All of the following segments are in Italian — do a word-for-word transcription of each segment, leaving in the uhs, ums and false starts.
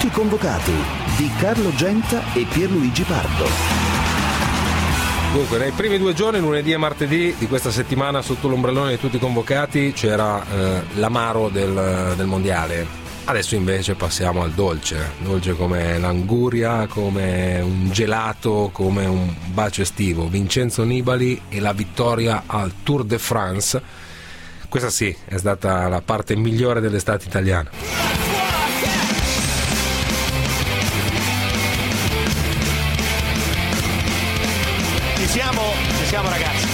Tutti convocati di Carlo Genta e Pierluigi Pardo. Dunque, nei primi due giorni, lunedì e martedì di questa settimana, sotto l'ombrellone di Tutti convocati c'era eh, l'amaro del, del mondiale. Adesso invece passiamo al dolce, dolce come l'anguria, come un gelato, come un bacio estivo. Vincenzo Nibali e la vittoria al Tour de France. Questa sì, è stata la parte migliore dell'estate italiana. Ci siamo, ci siamo ragazzi.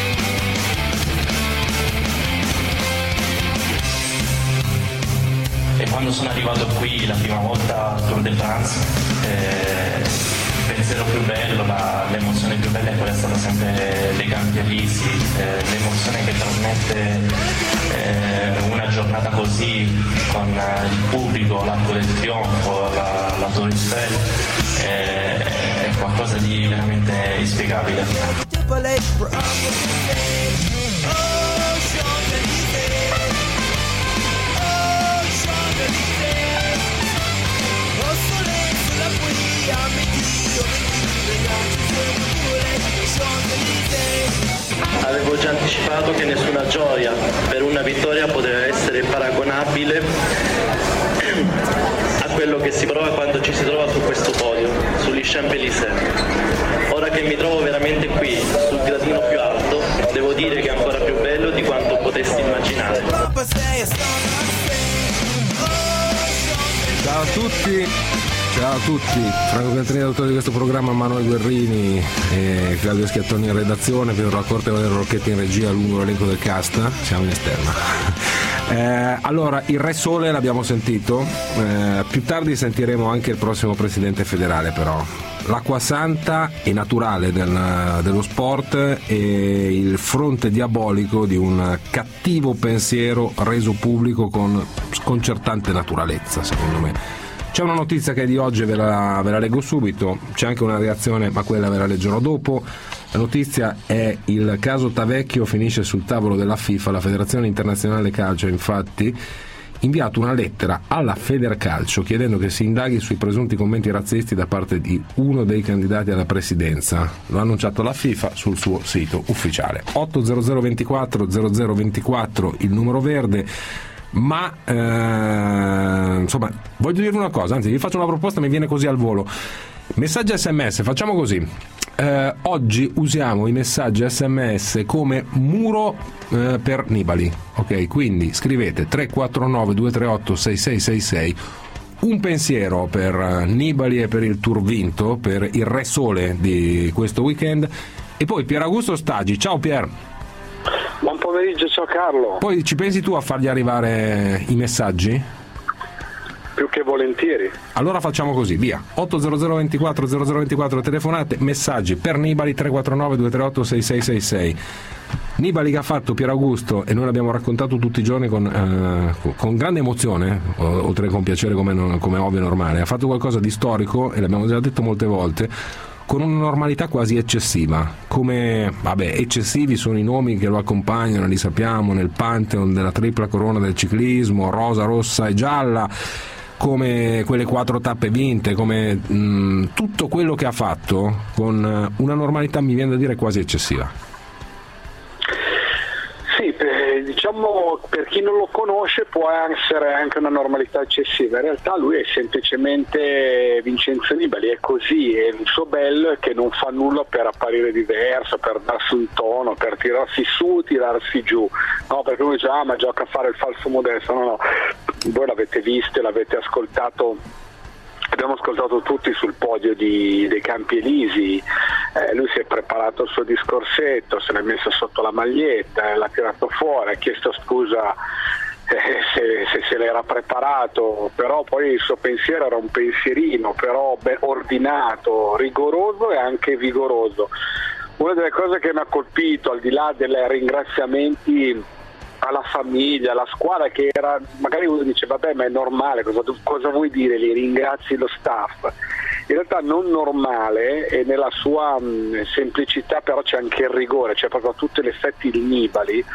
E quando sono arrivato qui la prima volta al Tour de France, eh, il pensiero più bello, la, l'emozione più bella è quella stata sempre dei Campi Elisi, eh, l'emozione che trasmette eh, una giornata così con eh, il pubblico, l'arco del trionfo, la, la Tour Eiffel, eh, è qualcosa di veramente inspiegabile. Avevo già anticipato che nessuna gioia per una vittoria poteva essere paragonabile a quello che si prova quando ci si trova su questo podio, sugli Champs-Élysées. Ora che mi trovo veramente qui, sul gradino più alto, devo dire che è ancora più bello di quanto potessi immaginare. Ciao a tutti, ciao a tutti, Franco Cantrini, autore di questo programma, Manuel Guerrini e Claudio Schiattoni in redazione, Piero Raccorte e Valerio Rocchetti in regia, lungo l'elenco del cast, siamo in esterna. Eh, allora, il Re Sole l'abbiamo sentito, eh, più tardi sentiremo anche il prossimo presidente federale però. L'acqua santa e naturale del, dello sport e il fronte diabolico di un cattivo pensiero reso pubblico con sconcertante naturalezza, secondo me. C'è una notizia che è di oggi, ve la, ve la leggo subito, c'è anche una reazione, ma quella ve la leggerò dopo. La notizia è: il caso Tavecchio finisce sul tavolo della FIFA. La Federazione Internazionale Calcio, infatti, inviato una lettera alla Federcalcio chiedendo che si indaghi sui presunti commenti razzisti da parte di uno dei candidati alla presidenza. Lo ha annunciato la FIFA sul suo sito ufficiale. otto zero zero ventiquattro zero zero ventiquattro il numero verde. Ma eh, insomma, voglio dirvi una cosa, anzi vi faccio una proposta, mi viene così al volo. Messaggi sms, facciamo così. Eh, oggi usiamo i messaggi sms come muro eh, per Nibali, ok? Quindi scrivete tre quattro nove due tre otto sei sei sei sei, un pensiero per Nibali e per il tour vinto, per il Re Sole di questo weekend, e poi Pier Augusto Stagi. Ciao Pier. Buon pomeriggio, ciao Carlo. Poi ci pensi tu a fargli arrivare i messaggi? Più che volentieri. Allora facciamo così, via. otto zero zero ventiquattro zero zero ventiquattro telefonate, messaggi per Nibali tre quattro nove due tre otto sei sei sei sei. Nibali che ha fatto Pier Augusto, e noi l'abbiamo raccontato tutti i giorni con, eh, con grande emozione, oltre che con piacere come, come ovvio e normale, ha fatto qualcosa di storico, e l'abbiamo già detto molte volte, con una normalità quasi eccessiva. Come, vabbè, eccessivi sono i nomi che lo accompagnano, li sappiamo, nel pantheon della tripla corona del ciclismo, rosa, rossa e gialla, come quelle quattro tappe vinte, come mh, tutto quello che ha fatto, con una normalità, mi viene da dire, quasi eccessiva. Sì, per, diciamo, per chi non lo conosce può essere anche una normalità eccessiva. In realtà lui è semplicemente Vincenzo Nibali, è così, e il suo bello è che non fa nulla per apparire diverso, per darsi un tono, per tirarsi su, tirarsi giù, no? Perché uno dice: ah, ma gioca a fare il falso modesto. No, no, voi l'avete visto e l'avete ascoltato, abbiamo ascoltato tutti sul podio di, dei Campi Elisi. Eh, lui si è preparato il suo discorsetto, se l'è messo sotto la maglietta, l'ha tirato fuori, ha chiesto scusa eh, se, se se l'era preparato, però poi il suo pensiero era un pensierino, però ben ordinato, rigoroso e anche vigoroso. Una delle cose che mi ha colpito, al di là dei ringraziamenti alla famiglia, alla squadra, che era, magari uno dice vabbè, ma è normale, cosa, cosa vuoi dire, li ringrazi lo staff? In realtà non normale, e nella sua mh, semplicità però c'è anche il rigore, c'è proprio a tutti gli effetti il Nibali,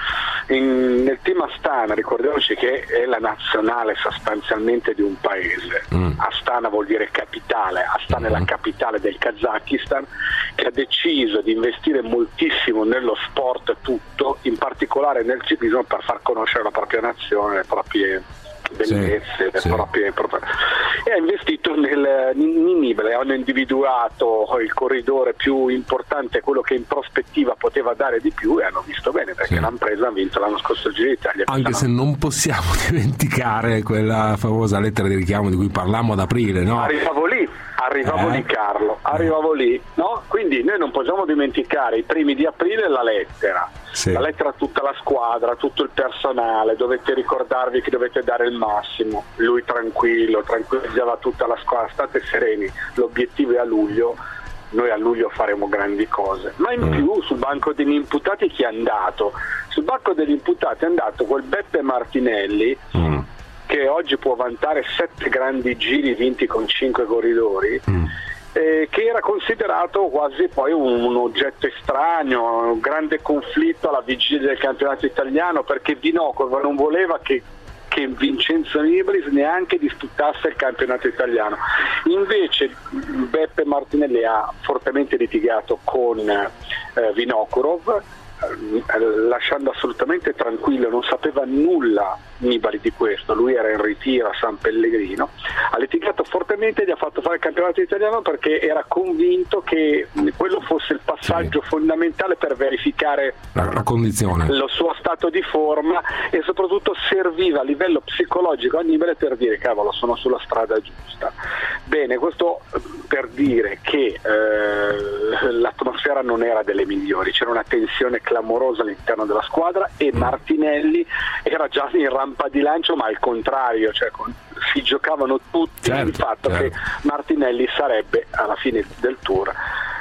In, nel team Astana, ricordiamoci che è la nazionale sostanzialmente di un paese. mm. Astana vuol dire capitale, Astana mm. è la capitale del Kazakistan, che ha deciso di investire moltissimo nello sport tutto, in particolare nel ciclismo, per far conoscere la propria nazione, le proprie bellezze, sì, le sì. proprie, proprie e ha investito nel in Nibali. Hanno individuato il corridore più importante, quello che in prospettiva poteva dare di più, e hanno visto bene, perché sì. l'hanno presa, hanno vinto l'anno scorso il Giro d'Italia. Anche se non possiamo dimenticare quella famosa lettera di richiamo di cui parlammo ad aprile, no? Arrivavo lì, arrivavo eh? lì Carlo, arrivavo lì, no? Quindi noi non possiamo dimenticare i primi di aprile la lettera. Sì. La lettera a tutta la squadra, tutto il personale, dovete ricordarvi che dovete dare il massimo. Lui tranquillo, tranquillizzava tutta la squadra, state sereni, l'obiettivo è a luglio, noi a luglio faremo grandi cose. Ma in mm. più sul banco degli imputati chi è andato? Sul banco degli imputati è andato quel Beppe Martinelli mm. che oggi può vantare sette grandi giri vinti con cinque corridori. Mm. Eh, che era considerato quasi poi un, un oggetto estraneo, un grande conflitto alla vigilia del campionato italiano, perché Vinokurov non voleva che, che Vincenzo Nibali neanche disputasse il campionato italiano. Invece Beppe Martinelli ha fortemente litigato con eh, Vinokurov, lasciando assolutamente tranquillo, non sapeva nulla Nibali di questo, lui era in ritiro a San Pellegrino, ha litigato fortemente e gli ha fatto fare il campionato italiano perché era convinto che quello fosse il passaggio sì. fondamentale per verificare la, la condizione, lo suo stato di forma, e soprattutto serviva a livello psicologico a Nibali per dire cavolo, sono sulla strada giusta. Bene, questo per dire che eh, l'atmosfera non era delle migliori, c'era una tensione clamorosa all'interno della squadra e Martinelli era già in rampa di lancio, ma al contrario, cioè con, si giocavano tutti certo, il fatto certo. che Martinelli sarebbe alla fine del Tour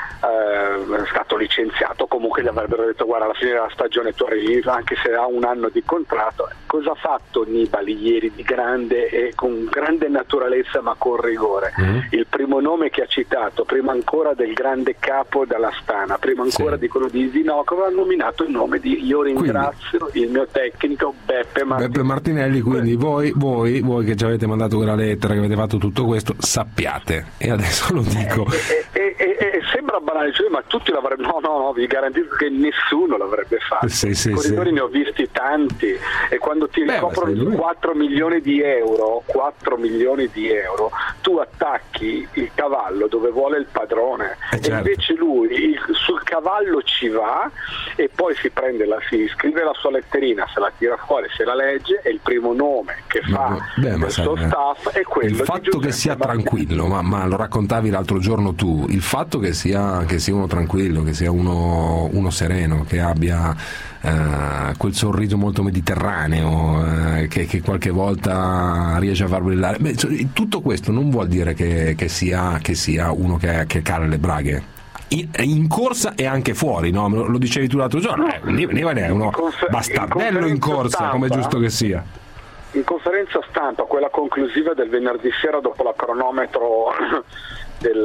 eh, stato licenziato, comunque gli avrebbero detto guarda, alla fine della stagione tu arrivi, anche se ha un anno di contratto. Cosa ha fatto Nibali ieri di grande e con grande naturalezza ma con rigore? Mm. Il primo nome che ha citato, prima ancora del grande capo dell'Astana, prima ancora sì. di quello di Vinokurov, ha nominato il nome di io ringrazio quindi, il mio tecnico Beppe Martinelli. Beppe Martinelli, quindi voi, voi, voi che ci avete mandato quella lettera, che avete fatto tutto questo, sappiate, e adesso lo dico. E, e, e, e, e sembra banale, cioè, ma tutti l'avrebbero, no, no, no, vi garantisco che nessuno l'avrebbe fatto. Sì, sì, I corridori sì. ne ho visti tanti, e quando ti ricoprono quattro milioni di euro, quattro milioni di euro, tu attacchi il cavallo dove vuole il padrone, eh certo. e invece lui il, sul cavallo ci va e poi si prende la, si scrive la sua letterina, se la tira fuori, se la legge, e il primo nome che fa ma, beh, ma il sai, suo staff è quello. Il fatto che sia Martinelli. Tranquillo, ma, ma lo raccontavi l'altro giorno tu, il fatto che sia, che sia uno tranquillo, che sia uno, uno sereno, che abbia uh, quel sorriso molto mediterraneo, uh, che, che qualche volta riesce a far brillare, beh, tutto questo non vuol dire che, che, sia, che sia uno che, che cala le braghe. In, in corsa e anche fuori, no? Lo, lo dicevi tu l'altro giorno, eh, Nibali è uno confer- bastardello in, in corsa, stampa, come è giusto che sia. In conferenza stampa, quella conclusiva del venerdì sera, dopo la cronometro del,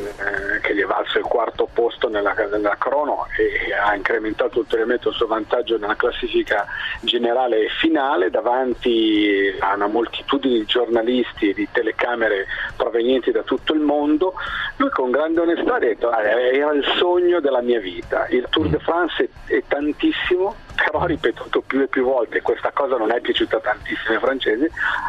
eh, che gli è valso il quarto posto nella, nella crono e ha incrementato ulteriormente il suo vantaggio nella classifica generale e finale davanti a una moltitudine di giornalisti e di telecamere provenienti da tutto il mondo, lui con grande onestà ha detto ah, era il sogno della mia vita, il Tour de France è, è tantissimo, però ha ripetuto più e più volte, questa cosa non è piaciuta tantissimo ai francesi,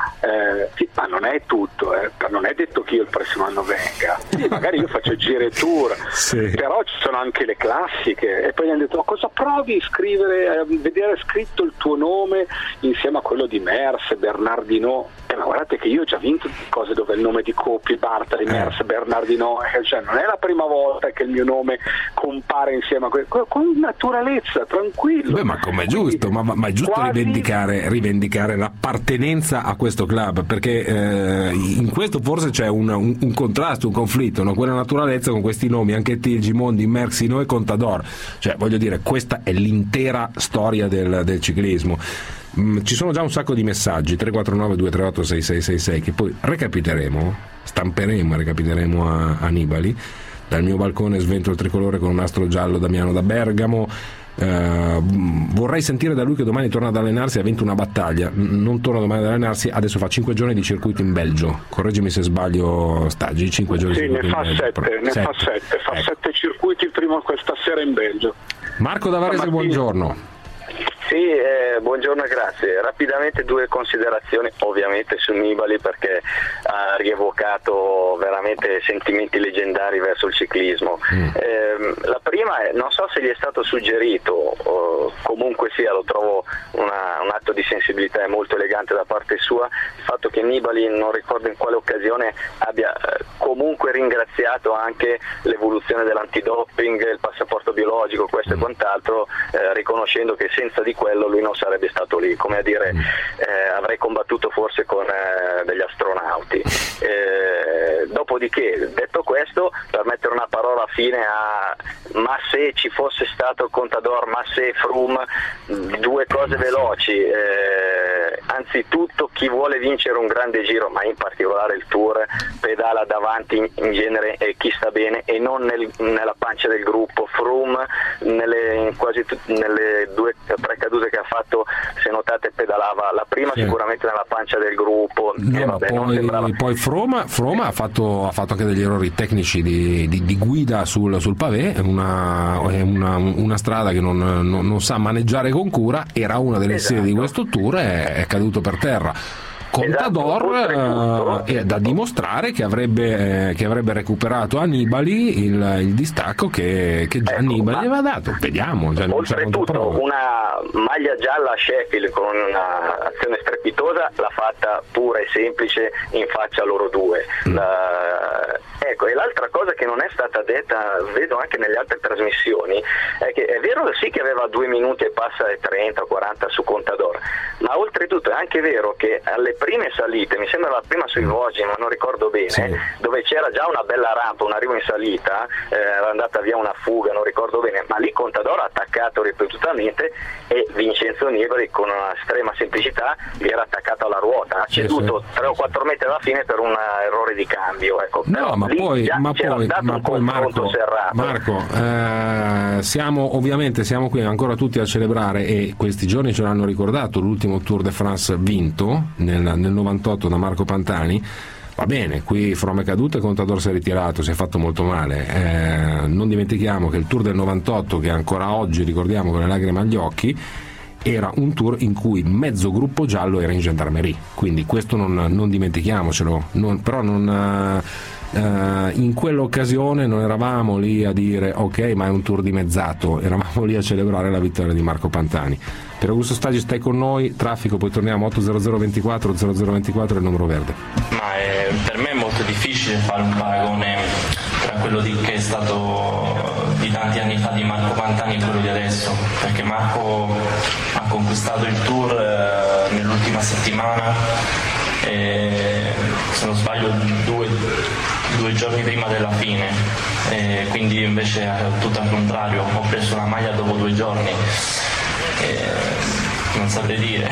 eh, sì, ma non è tutto, eh, non è detto che io il prossimo anno venga, sì, magari io faccio giri e tour, sì. però ci sono anche le classiche, e poi gli hanno detto cosa provi a scrivere, a vedere scritto il tuo nome insieme a quello di Merckx, Bernardino, eh, ma guardate che io ho già vinto cose dove il nome di Coppi, Bartali, Merckx, Bernardino, eh, cioè non è la prima volta che il mio nome compare insieme a quello, con naturalezza, tranquillo. Beh, ma come è giusto, ma, ma è giusto quasi... rivendicare, rivendicare l'appartenenza a questo club, perché eh, in questo forse c'è un, un, un contrasto, un conflitto, no? Quella naturalezza con questi nomi, anche T, Gimondi, Merckx, e Contador, cioè voglio dire, questa è l'intera storia del, del ciclismo. Mm, ci sono già un sacco di messaggi, tre quattro nove due tre otto sei sei sei sei, che poi recapiteremo, stamperemo e recapiteremo a, a Nibali. Dal mio balcone svento il tricolore con un nastro giallo, Damiano da Bergamo. Uh, vorrei sentire da lui che domani torna ad allenarsi, ha vinto una battaglia, non torna domani ad allenarsi, adesso fa cinque giorni di circuito in Belgio, correggimi se sbaglio Stagi, cinque giorni sì, di ne fa Belgio, sette, ne sette. fa sette, fa ecco. sette circuiti, il primo questa sera in Belgio. Marco da Varese, buongiorno. Sì, eh, buongiorno e grazie. Rapidamente due considerazioni, ovviamente su Nibali, perché ha rievocato veramente sentimenti leggendari verso il ciclismo. Mm. Eh, la prima è, non so se gli è stato suggerito, o comunque sia, lo trovo una, un atto di sensibilità molto elegante da parte sua, il fatto che Nibali, non ricordo in quale occasione, abbia eh, comunque ringraziato anche l'evoluzione dell'antidoping, il passaporto biologico, questo mm. e quant'altro, eh, riconoscendo che senza di quello lui non sarebbe stato lì, come a dire eh, avrei combattuto forse con eh, degli astronauti. Eh, dopodiché, detto questo, per mettere una parola fine a ma se ci fosse stato il Contador, ma se Froome, due cose veloci. Eh, anzitutto chi vuole vincere un grande giro, ma in particolare il Tour, pedala davanti in, in genere e chi sta bene e non nel, nella pancia del gruppo. Froome nelle, quasi t- nelle due tre cadute che ha fatto, se notate, pedalava la prima sì. sicuramente nella pancia del gruppo. No, e vabbè, poi, sembrava... poi Froome, Froome ha, fatto, ha fatto anche degli errori tecnici di, di, di guida sul, sul pavé, è una, è una, una strada che non, non, non sa maneggiare con cura, era una delle esatto. serie di questo Tour e è caduto per terra. Contador esatto, è da dimostrare che avrebbe, eh, che avrebbe recuperato a Nibali il, il distacco che, che già ecco, Nibali aveva dato. Vediamo. Cioè, oltretutto una maglia gialla a Sheffield con un'azione strepitosa l'ha fatta pura e semplice in faccia a loro due. Mm. La, ecco, e l'altra cosa che non è stata detta, vedo anche nelle altre trasmissioni, è che è vero sì che aveva due minuti e passa e trenta o quaranta su Contador, ma oltretutto è anche vero che alle prime salite, mi sembra la prima sui Vosgi, ma non ricordo bene, sì. dove c'era già una bella rampa, un arrivo in salita, eh, era andata via una fuga, non ricordo bene, ma lì Contador ha attaccato ripetutamente e Vincenzo Nibali con una estrema semplicità gli era attaccato alla ruota, ha ceduto tre o quattro metri alla fine per un errore di cambio. Ecco. No, ma poi, ma poi, ma poi Marco, Marco eh, siamo ovviamente siamo qui ancora tutti a celebrare, e questi giorni ce l'hanno ricordato, l'ultimo Tour de France vinto nel nel novantotto da Marco Pantani. Va bene, qui Froome è caduto e Contador si è ritirato, si è fatto molto male. Eh, non dimentichiamo che il Tour del novantotto, che ancora oggi ricordiamo con le lacrime agli occhi, era un tour in cui mezzo gruppo giallo era in gendarmerie, quindi questo non, non dimentichiamocelo. Non, però non, uh, in quell'occasione non eravamo lì a dire ok, ma è un tour dimezzato, eravamo lì a celebrare la vittoria di Marco Pantani. Per Augusto Stagi stai con noi, traffico, poi torniamo. Otto zero zero ventiquattro zero zero ventiquattro è il numero verde. Ma è, per me è molto difficile fare un paragone tra quello di, che è stato di tanti anni fa di Marco Pantani e quello di adesso, perché Marco ha conquistato il Tour eh, nell'ultima settimana e, se non sbaglio, due, due giorni prima della fine, e quindi invece è tutto al contrario, ho preso la maglia dopo due giorni. Eh, non saprei dire.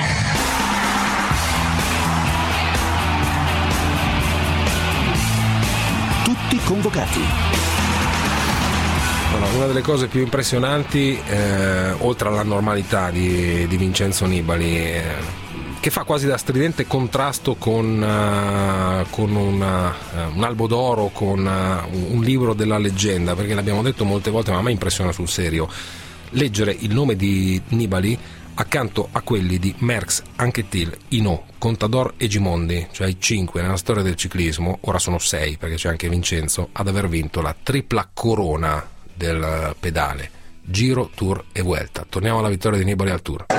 Tutti convocati. Allora, una delle cose più impressionanti, eh, oltre alla normalità di, di Vincenzo Nibali, eh, che fa quasi da stridente contrasto con, uh, con una, uh, un albo d'oro, con uh, un libro della leggenda, perché l'abbiamo detto molte volte, ma a me impressiona sul serio leggere il nome di Nibali accanto a quelli di Merckx, Anquetil, Hinault, Contador e Gimondi, cioè i cinque nella storia del ciclismo, ora sono sei perché c'è anche Vincenzo, ad aver vinto la tripla corona del pedale, Giro, Tour e Vuelta. Torniamo alla vittoria di Nibali al Tour.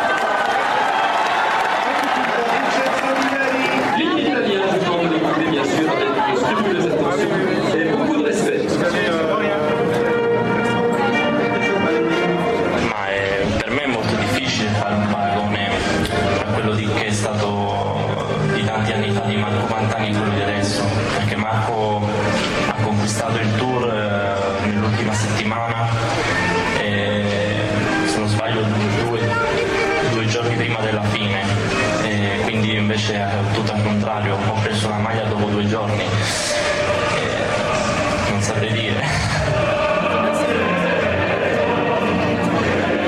Invece è tutto al contrario, ho preso la maglia dopo due giorni, eh, non saprei dire.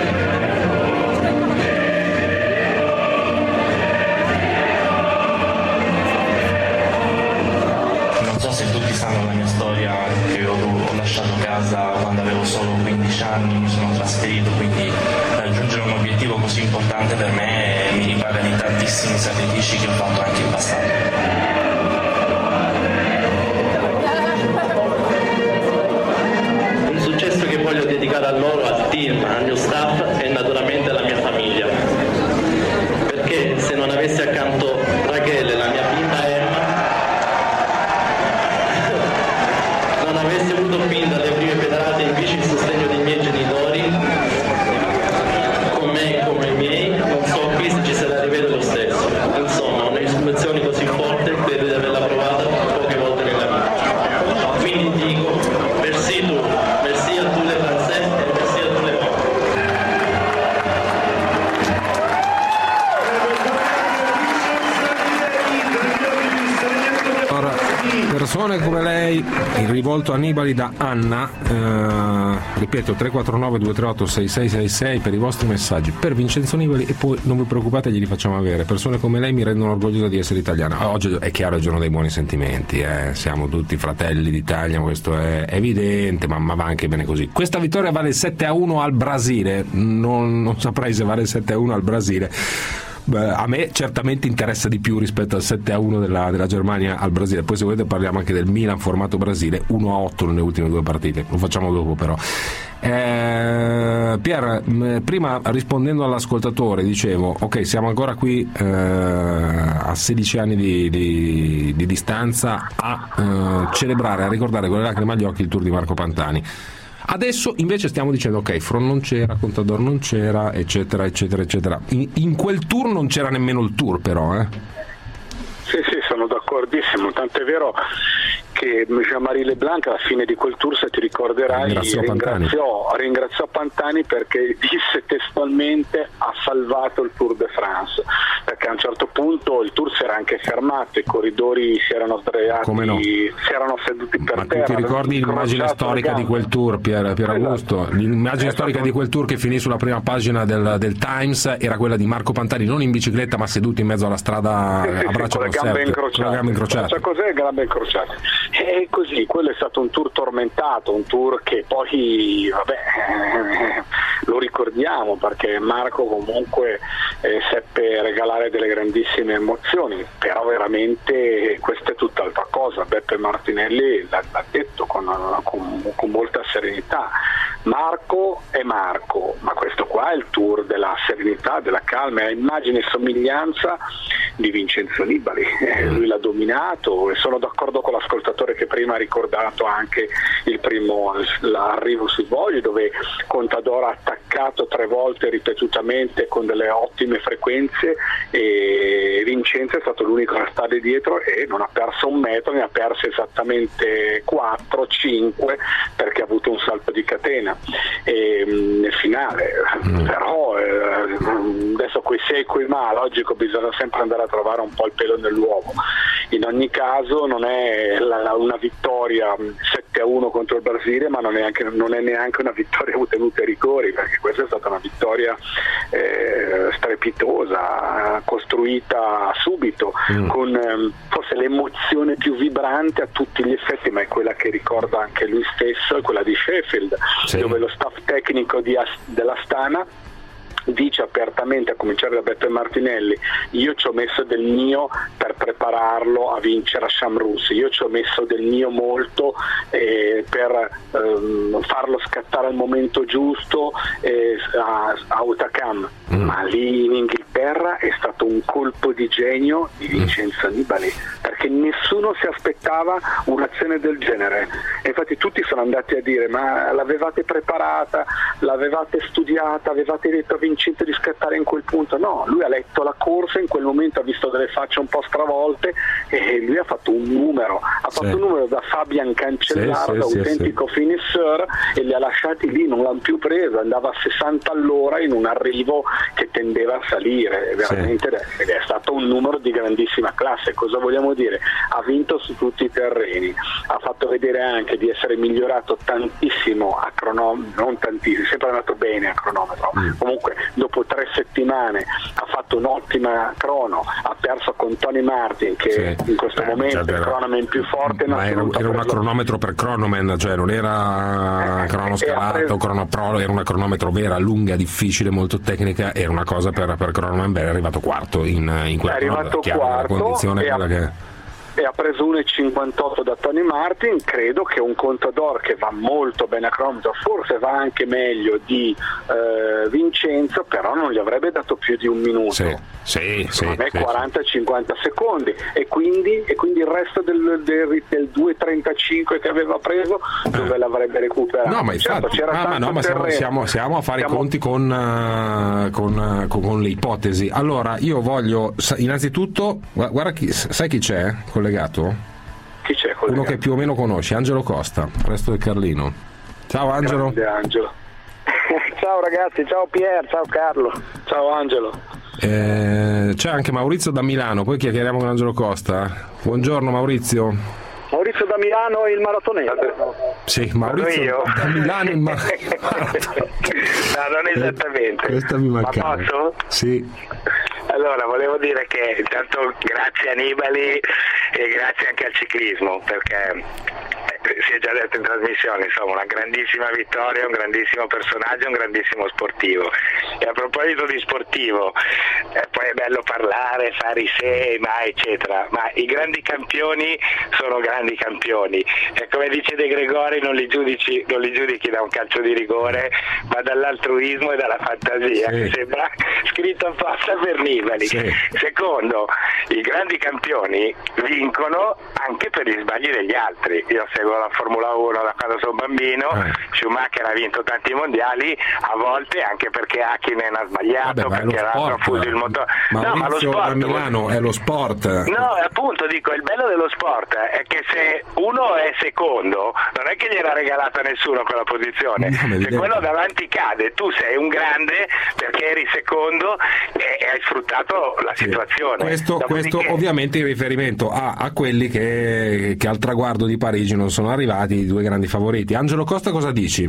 casa quando avevo solo quindici anni, mi sono trasferito, quindi raggiungere un obiettivo così importante per me mi ripaga di tantissimi sacrifici che ho fatto anche in passato. Voglio dedicare a loro, al team, al mio staff e naturalmente alla mia famiglia, perché se non avessi accanto Rachele, la mia bimba Emma, non avessi avuto fin dalle prime pedalate in bici il sostegno dei miei genitori, con me e come i miei, non so qui se ci se la rivede lo stesso. Insomma, un'emozione così forte credo di averla provata poche volte nella vita. Quindi dico, merci tu, merci a tutti. Persone come lei, il rivolto a Nibali da Anna, eh, ripeto tre quattro nove due tre otto sei sei sei sei per i vostri messaggi per Vincenzo Nibali, e poi non vi preoccupate, glieli facciamo avere. Persone come lei mi rendono orgoglioso di essere italiana. Oggi è chiaro, è il giorno dei buoni sentimenti, eh. Siamo tutti fratelli d'Italia, questo è evidente, ma, ma va anche bene così. Questa vittoria vale sette a uno al Brasile, non, non saprei se vale sette a uno al Brasile. Beh, a me certamente interessa di più rispetto al sette a uno della, della Germania al Brasile. Poi se volete parliamo anche del Milan formato Brasile, uno a otto nelle ultime due partite, lo facciamo dopo però. eh, Pier, prima rispondendo all'ascoltatore dicevo, ok, siamo ancora qui eh, a sedici anni di, di, di distanza a eh, celebrare, a ricordare con le lacrime agli occhi il Tour di Marco Pantani. Adesso invece stiamo dicendo ok, Fron non c'era, Contador non c'era, eccetera eccetera eccetera. In, in quel tour non c'era nemmeno il tour però, eh? Sì, sì, sono d'accordissimo, tanto è vero che Jean-Marie Leblanc alla fine di quel tour, se ti ricorderai, ringraziò Pantani. ringraziò, ringraziò Pantani perché disse testualmente ha salvato il Tour de France, perché a un certo punto il tour si era anche fermato, i corridori si erano sdraiati, come no? si erano seduti per Ma terra. tu ti ricordi l'immagine storica di quel tour, Pier, Pier Augusto? L'immagine esatto. storica di quel tour che finì sulla prima pagina del, del Times era quella di Marco Pantani non in bicicletta ma seduto in mezzo alla strada, sì, a braccia con le gambe incrociate, con le gambe incrociate. Cioè, cos'è gambe incrociate? E così, quello è stato un tour tormentato, un tour che poi, vabbè, eh, lo ricordiamo perché Marco comunque eh, seppe regalare delle grandissime emozioni, però veramente questa è tutt'altra cosa. Beppe Martinelli l'ha, l'ha detto con, con, con molta serenità. Marco è Marco, ma questo qua è il tour della serenità, della calma, è immagine e somiglianza di Vincenzo Nibali, eh, lui l'ha dominato e sono d'accordo con l'ascoltatore che prima ha ricordato anche il primo l'arrivo sui Vogli, dove Contador ha attaccato tre volte ripetutamente con delle ottime frequenze e Vincenzo è stato l'unico a stare dietro e non ha perso un metro, ne ha perso esattamente quattro cinque perché ha avuto un salto di catena e, nel finale, mm. però eh, adesso quei sei quei ma, logico, bisogna sempre andare a trovare un po' il pelo nell'uovo. In ogni caso non è la, la, una vittoria sette a uno contro il Brasile, ma non è, anche, non è neanche una vittoria ottenuta ai rigori, perché questa è stata una vittoria eh, strepitosa, costruita subito, mm. con eh, forse l'emozione più vibrante a tutti gli effetti, ma è quella che ricorda anche lui stesso, è quella di Sheffield, sì. dove lo staff tecnico di, dell'Astana dice apertamente, a cominciare da Beppe Martinelli, io ci ho messo del mio per prepararlo a vincere a Champs-Russes, io ci ho messo del mio molto eh, per ehm, farlo scattare al momento giusto eh, a, a Hautacam, mm. ma lì in Inghilterra è stato un colpo di genio di Vincenzo Nibali, perché nessuno si aspettava un'azione del genere e infatti tutti sono andati a dire ma l'avevate preparata, l'avevate studiata, avevate detto a Vincenzo di scattare in quel punto? No, lui ha letto la corsa, in quel momento ha visto delle facce un po' stravolte e lui ha fatto un numero, ha fatto sì. un numero da Fabian Cancellara, sì, da sì, autentico sì. finisseur, e li ha lasciati lì, non l'hanno più preso, andava a sessanta all'ora in un arrivo che tendeva a salire, veramente sì. ed è stato un numero di grandissima classe. Cosa vogliamo dire? Ha vinto su tutti i terreni, ha fatto vedere anche di essere migliorato tantissimo a cronometro, non tantissimo, sempre andato bene a cronometro, mm. comunque dopo tre settimane ha fatto un'ottima crono, ha perso con Tony Martin che sì. in questo eh, momento certo, è il cronoman più forte, ma era, era una cronometro per cronoman, cioè non era eh, crono scalato, preso... crono pro, era una cronometro vera, lunga, difficile, molto tecnica, era una cosa per, per cronoman. Beh, è arrivato quarto in, in quella è arrivato chiaro, quarto la condizione e quella ha... che e ha preso uno virgola cinquantotto da Tony Martin. Credo che un Contador che va molto bene a cronometro, forse va anche meglio di eh, Vincenzo, però non gli avrebbe dato più di un minuto, sì, sì, sì, a me sì, quaranta cinquanta secondi, e quindi, e quindi il resto del, del, del due trentacinque che aveva preso dove eh. l'avrebbe recuperato? No, ma infatti, certo, c'era ah, ma no, ma siamo, siamo, siamo a fare siamo... i conti con, uh, con, uh, con, con le ipotesi. Allora io voglio innanzitutto, guarda chi, sai chi c'è collegato? Chi c'è collegato? Uno che più o meno conosci, Angelo Costa, Resto del Carlino. Ciao Angelo. Grande Angelo. Ciao ragazzi, ciao Pier, ciao Carlo. Ciao Angelo. Eh, c'è anche Maurizio da Milano, poi chiacchieriamo con Angelo Costa. Buongiorno Maurizio. Maurizio da Milano, il maratoneta. Sì, Maurizio da Milano, il maratoneta. No, non esattamente. Questa mi mancava. Ma posso? Sì. Allora, volevo dire che intanto grazie a Nibali e grazie anche al ciclismo, perché si è già detto in trasmissione, insomma, una grandissima vittoria, un grandissimo personaggio, un grandissimo sportivo. E a proposito di sportivo, eh, poi è bello parlare, fare i sei, ma eccetera, ma i grandi campioni sono grandi campioni, e come dice De Gregori non li giudici, non li giudichi da un calcio di rigore, ma dall'altruismo e dalla fantasia, sì. che sembra scritto apposta per Nibali. Sì. Secondo, i grandi campioni vincono anche per gli sbagli degli altri. Io seguo la Formula uno da quando sono bambino, eh. Schumacher ha vinto tanti mondiali, a volte anche perché Hakkinen ha sbagliato, Vabbè, perché ha fuso il motore. No, ma lo sport a Milano è lo sport. No, appunto dico, il bello dello sport è che se uno è secondo, non è che gliel'ha regalata nessuno quella posizione. No, se quello davanti cade, tu sei un grande perché eri secondo e, e hai sfruttato la sì. situazione. Questo, questo ovviamente in riferimento a, a quelli che, che al traguardo di Parigi non sono arrivati, i due grandi favoriti. Angelo Costa, cosa dici?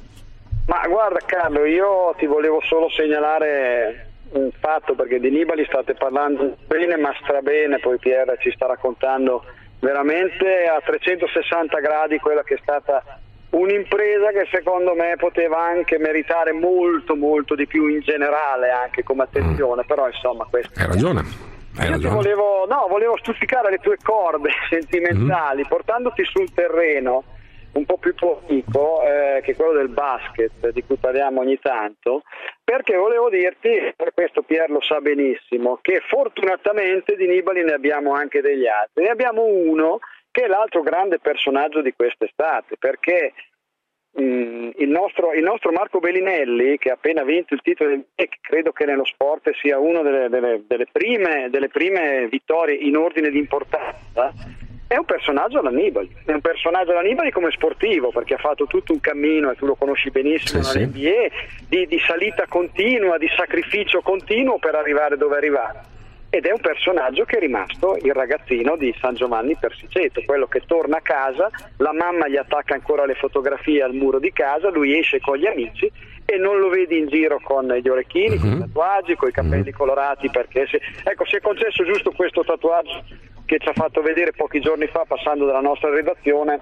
Ma guarda Carlo, io ti volevo solo segnalare un fatto, perché di Nibali state parlando bene ma strabene, poi Pier ci sta raccontando veramente a trecentosessanta gradi quella che è stata un'impresa che secondo me poteva anche meritare molto molto di più in generale, anche come attenzione, mm. però insomma questo hai ragione, hai io ragione. Volevo, no, volevo stuzzicare le tue corde sentimentali, mm. portandoti sul terreno un po' più politico, eh, che quello del basket, di cui parliamo ogni tanto, perché volevo dirti, per questo Pier lo sa benissimo, che fortunatamente di Nibali ne abbiamo anche degli altri. Ne abbiamo uno che è l'altro grande personaggio di quest'estate, perché mh, il, nostro, il nostro Marco Bellinelli, che ha appena vinto il titolo del E C, credo che nello sport sia una delle, delle, delle, prime, delle prime vittorie in ordine di importanza, è un personaggio alla Nibali, è un personaggio alla Nibali come sportivo, perché ha fatto tutto un cammino, e tu lo conosci benissimo, sì, nell'N B A, sì. di, di salita continua, di sacrificio continuo per arrivare dove è arrivato, ed è un personaggio che è rimasto il ragazzino di San Giovanni Persiceto, quello che torna a casa, la mamma gli attacca ancora le fotografie al muro di casa, lui esce con gli amici e non lo vedi in giro con gli orecchini, uh-huh. con i tatuaggi, con i capelli uh-huh. colorati, perché se, ecco, si è concesso giusto questo tatuaggio che ci ha fatto vedere pochi giorni fa passando dalla nostra redazione,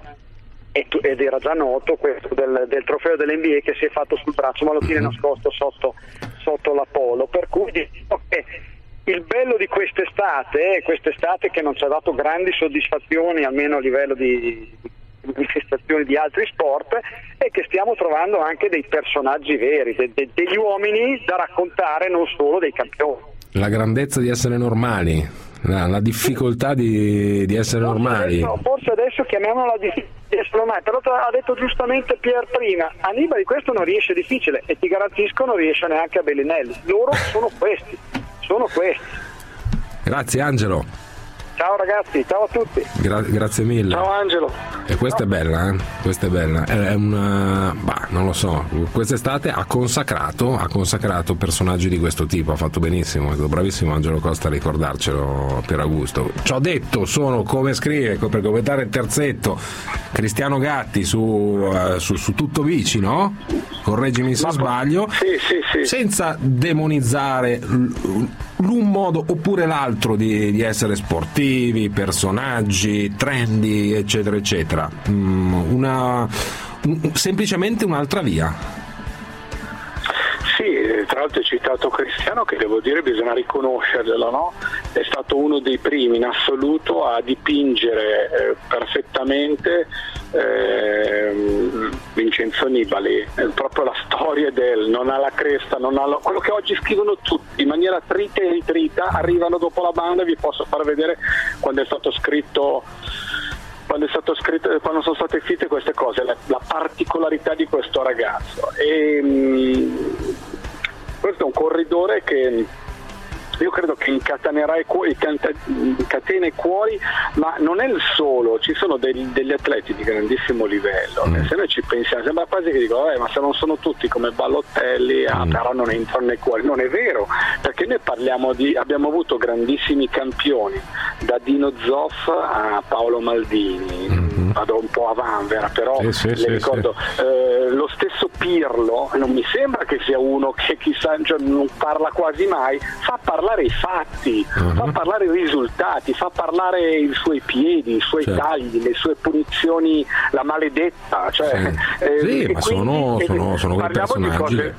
ed era già noto, questo del, del trofeo dell'N B A che si è fatto sul braccio, ma lo tiene nascosto sotto, sotto la polo, per cui dico che il bello di quest'estate, quest'estate che non ci ha dato grandi soddisfazioni, almeno a livello di, di manifestazioni di altri sport, è che stiamo trovando anche dei personaggi veri, de, de, degli uomini da raccontare, non solo dei campioni. La grandezza di essere normali. La, la difficoltà di, di essere forse normali adesso, forse adesso chiamiamola di essere normali, però ha detto giustamente Pier prima, a Nibali questo non riesce, difficile, e ti garantisco non riesce neanche a Bellinelli. Loro sono questi, sono questi. Grazie Angelo. Ciao ragazzi, ciao a tutti. Gra- grazie mille. Ciao Angelo. E questa è bella, eh? Questa è bella. È una, bah, non lo so, quest'estate ha consacrato, ha consacrato personaggi di questo tipo, ha fatto benissimo, è stato bravissimo Angelo Costa a ricordarcelo, per Augusto. Ci ho detto, sono, come scrive, per commentare il terzetto, Cristiano Gatti su, uh, su, su Tutto Bici, no? Correggimi se Ma, sbaglio, sì, sì, sì. senza demonizzare l'un modo oppure l'altro di, di essere sportivi, personaggi, trendy, eccetera, eccetera. Mm, una, un, semplicemente un'altra via. Sì, tra l'altro hai citato Cristiano, che devo dire bisogna riconoscerglielo, no? È stato uno dei primi in assoluto a dipingere eh, perfettamente eh, Vincenzo Nibali, è proprio la storia del non ha la cresta, non ha la... quello che oggi scrivono tutti in maniera trita e ritrita, arrivano dopo la banda, vi posso far vedere quando è stato scritto quando è stato scritto, quando sono state scritte queste cose, la, la particolarità di questo ragazzo. E, mh, questo è un corridore che io credo che incatenerà i cuori, incatena i cuori, ma non è il solo, ci sono degli, degli atleti di grandissimo livello, mm. e se noi ci pensiamo sembra quasi che dico ma se non sono tutti come Balotelli, ah, mm. però non entrano nei cuori. Non è vero, perché noi parliamo di, abbiamo avuto grandissimi campioni, da Dino Zoff a Paolo Maldini, mm-hmm. vado un po' a vanvera, però sì, sì, le sì, ricordo sì. Eh, lo stesso Pirlo, non mi sembra che sia uno che chissà, cioè, non parla quasi mai, fa parlare i fatti, uh-huh. fa parlare i risultati, fa parlare i suoi piedi, i suoi certo. tagli, le sue punizioni, la maledetta, cioè, sì, eh, sì ma sono, sono, sono quei personaggi cose,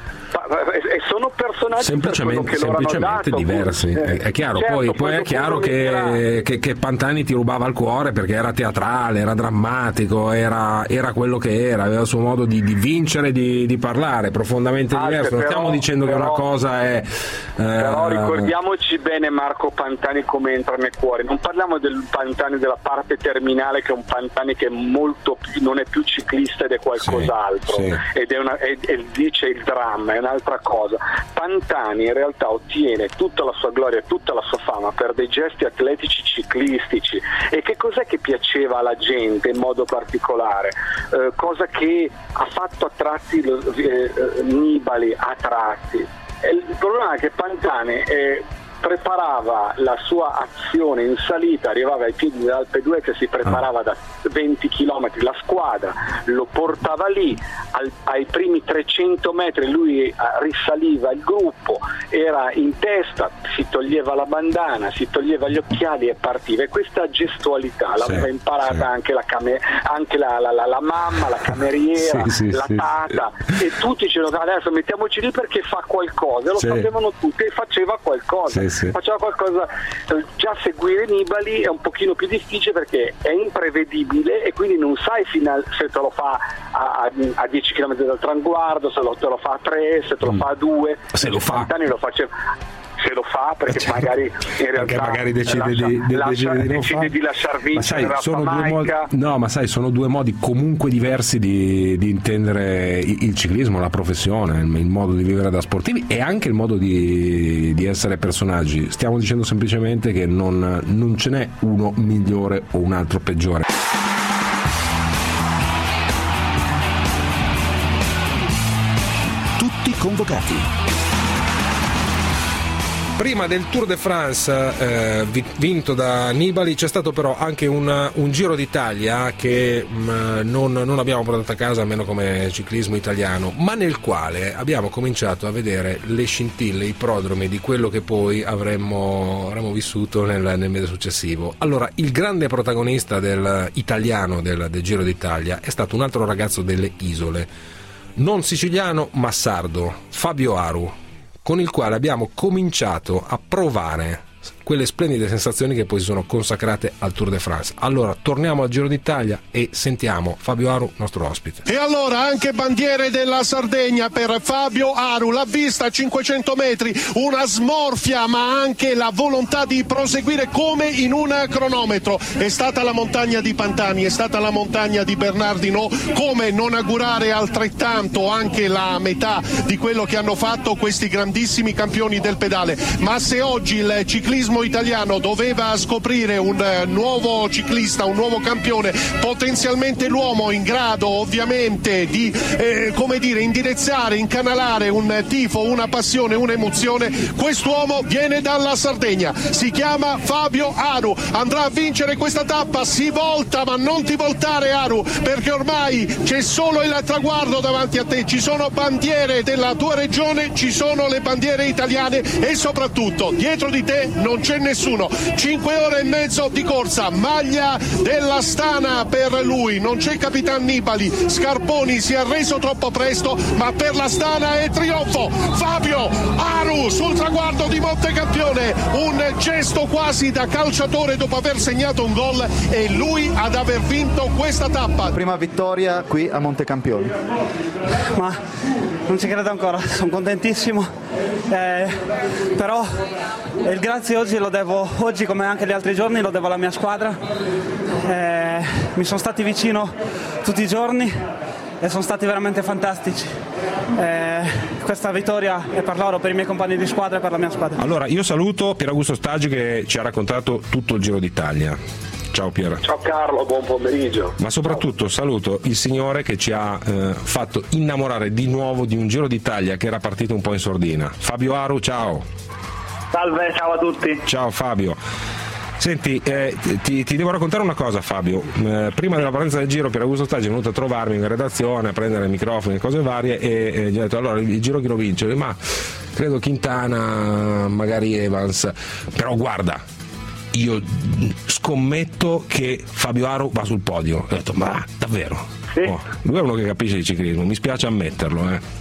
e sono personaggi semplicemente, che semplicemente dato, diversi, eh, è chiaro, certo, poi, poi è chiaro che, che, che Pantani ti rubava il cuore perché era teatrale, era drammatico, era, era quello che era, aveva il suo modo di, di vincere, di, di parlare, profondamente Altre, diverso. Non però, stiamo dicendo però, che una cosa è però eh, ricordiamoci bene Marco Pantani come entra nei cuori, non parliamo del Pantani della parte terminale, che è un Pantani che è molto più, non è più ciclista ed è qualcos'altro, sì, sì. ed è una, e, e dice il dramma, è un'altra cosa. Pantani in realtà ottiene tutta la sua gloria e tutta la sua fama per dei gesti atletici ciclistici. E che cos'è che piaceva alla gente in modo particolare? Eh, cosa che ha fatto a tratti lo, eh, Nibali a tratti. E il problema è che Pantani eh, preparava la sua azione in salita, arrivava ai piedi dell'Alpe d'Huez, si preparava da venti chilometri, la squadra lo portava lì, al, ai primi trecento metri lui risaliva il gruppo, era in testa, si toglieva la bandana, si toglieva gli occhiali e partiva. E questa gestualità l'aveva sì, imparata sì. anche, la, cam- anche la, la, la, la mamma, la cameriera, sì, sì, la sì, tata, sì. e tutti dicevano adesso mettiamoci lì perché fa qualcosa, lo sì. sapevano tutti, e faceva qualcosa. Sì. Sì. Faceva qualcosa. Già seguire Nibali è un pochino più difficile perché è imprevedibile e quindi non sai final, se te lo fa a, a dieci chilometri dal traguardo, se lo, te lo fa a tre, se te lo mm. fa a due, se lo fa anni lo faceva, se lo fa perché certo. magari in realtà magari decide, lascia, di, di, lascia, decide, di, decide di lasciar vincere ma sai, sono due modi, no ma sai sono due modi comunque diversi di, di intendere il, il ciclismo, la professione, il, il modo di vivere da sportivi e anche il modo di, di essere personaggi. Stiamo dicendo semplicemente che non, non ce n'è uno migliore o un altro peggiore. Tutti convocati. Prima del Tour de France eh, vinto da Nibali c'è stato però anche un, un Giro d'Italia che mh, non, non abbiamo portato a casa, almeno come ciclismo italiano, ma nel quale abbiamo cominciato a vedere le scintille, i prodromi di quello che poi avremmo, avremmo vissuto nel, nel mese successivo. Allora, il grande protagonista del italiano del, del Giro d'Italia è stato un altro ragazzo delle isole, non siciliano ma sardo, Fabio Aru, con il quale abbiamo cominciato a provare quelle splendide sensazioni che poi si sono consacrate al Tour de France. Allora torniamo al Giro d'Italia e sentiamo Fabio Aru, nostro ospite. E allora anche bandiere della Sardegna per Fabio Aru, l'ha vista a cinquecento metri, una smorfia ma anche la volontà di proseguire come in un cronometro. È stata la montagna di Pantani, è stata la montagna di Bernardino, come non augurare altrettanto anche la metà di quello che hanno fatto questi grandissimi campioni del pedale. Ma se oggi il ciclismo ciclismo italiano doveva scoprire un nuovo ciclista, un nuovo campione, potenzialmente l'uomo in grado ovviamente di eh, come dire, indirizzare, incanalare un tifo, una passione, un'emozione, quest'uomo viene dalla Sardegna, si chiama Fabio Aru, andrà a vincere questa tappa, si volta, ma non ti voltare Aru, perché ormai c'è solo il traguardo davanti a te, ci sono bandiere della tua regione, ci sono le bandiere italiane e soprattutto dietro di te non c'è nessuno. Cinque ore e mezzo di corsa, maglia dell'Astana per lui, non c'è Capitan Nibali, Scarponi si è arreso troppo presto, ma per l'Astana è trionfo. Fabio Aru sul traguardo di Montecampione, un gesto quasi da calciatore dopo aver segnato un gol e lui ad aver vinto questa tappa. Prima vittoria qui a Montecampione. Ma non ci credo ancora, sono contentissimo, eh, però il grazie oggi lo devo, oggi come anche gli altri giorni lo devo alla mia squadra, eh, mi sono stati vicino tutti i giorni e sono stati veramente fantastici. Eh, questa vittoria è per loro, per i miei compagni di squadra e per la mia squadra. Allora io saluto Pier Augusto Staggi che ci ha raccontato tutto il Giro d'Italia. Ciao Pier. Ciao Carlo, buon pomeriggio. Ma soprattutto saluto il signore che ci ha eh, fatto innamorare di nuovo di un Giro d'Italia che era partito un po' in sordina. Fabio Aru, ciao. Salve, ciao a tutti. Ciao Fabio. Senti, eh, ti, ti devo raccontare una cosa Fabio, eh, prima della partenza del Giro Pier Augusto Staggi è venuto a trovarmi in redazione a prendere i microfoni e cose varie e, e gli ho detto allora il Giro chi lo vince? Ma credo Quintana, magari Evans, però guarda, io scommetto che Fabio Aru va sul podio. Ho detto ma davvero? Sì. Oh, lui è uno che capisce di ciclismo, mi spiace ammetterlo eh.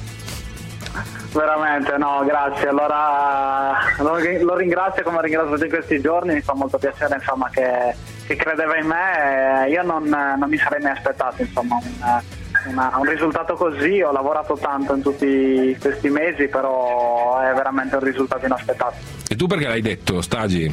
Veramente, no, grazie. Allora lo ringrazio come ho ringraziato in questi giorni, mi fa molto piacere insomma che, che credeva in me, io non, non mi sarei mai aspettato insomma un, una, un risultato così, ho lavorato tanto in tutti questi mesi, però è veramente un risultato inaspettato. E tu perché l'hai detto, Stagi?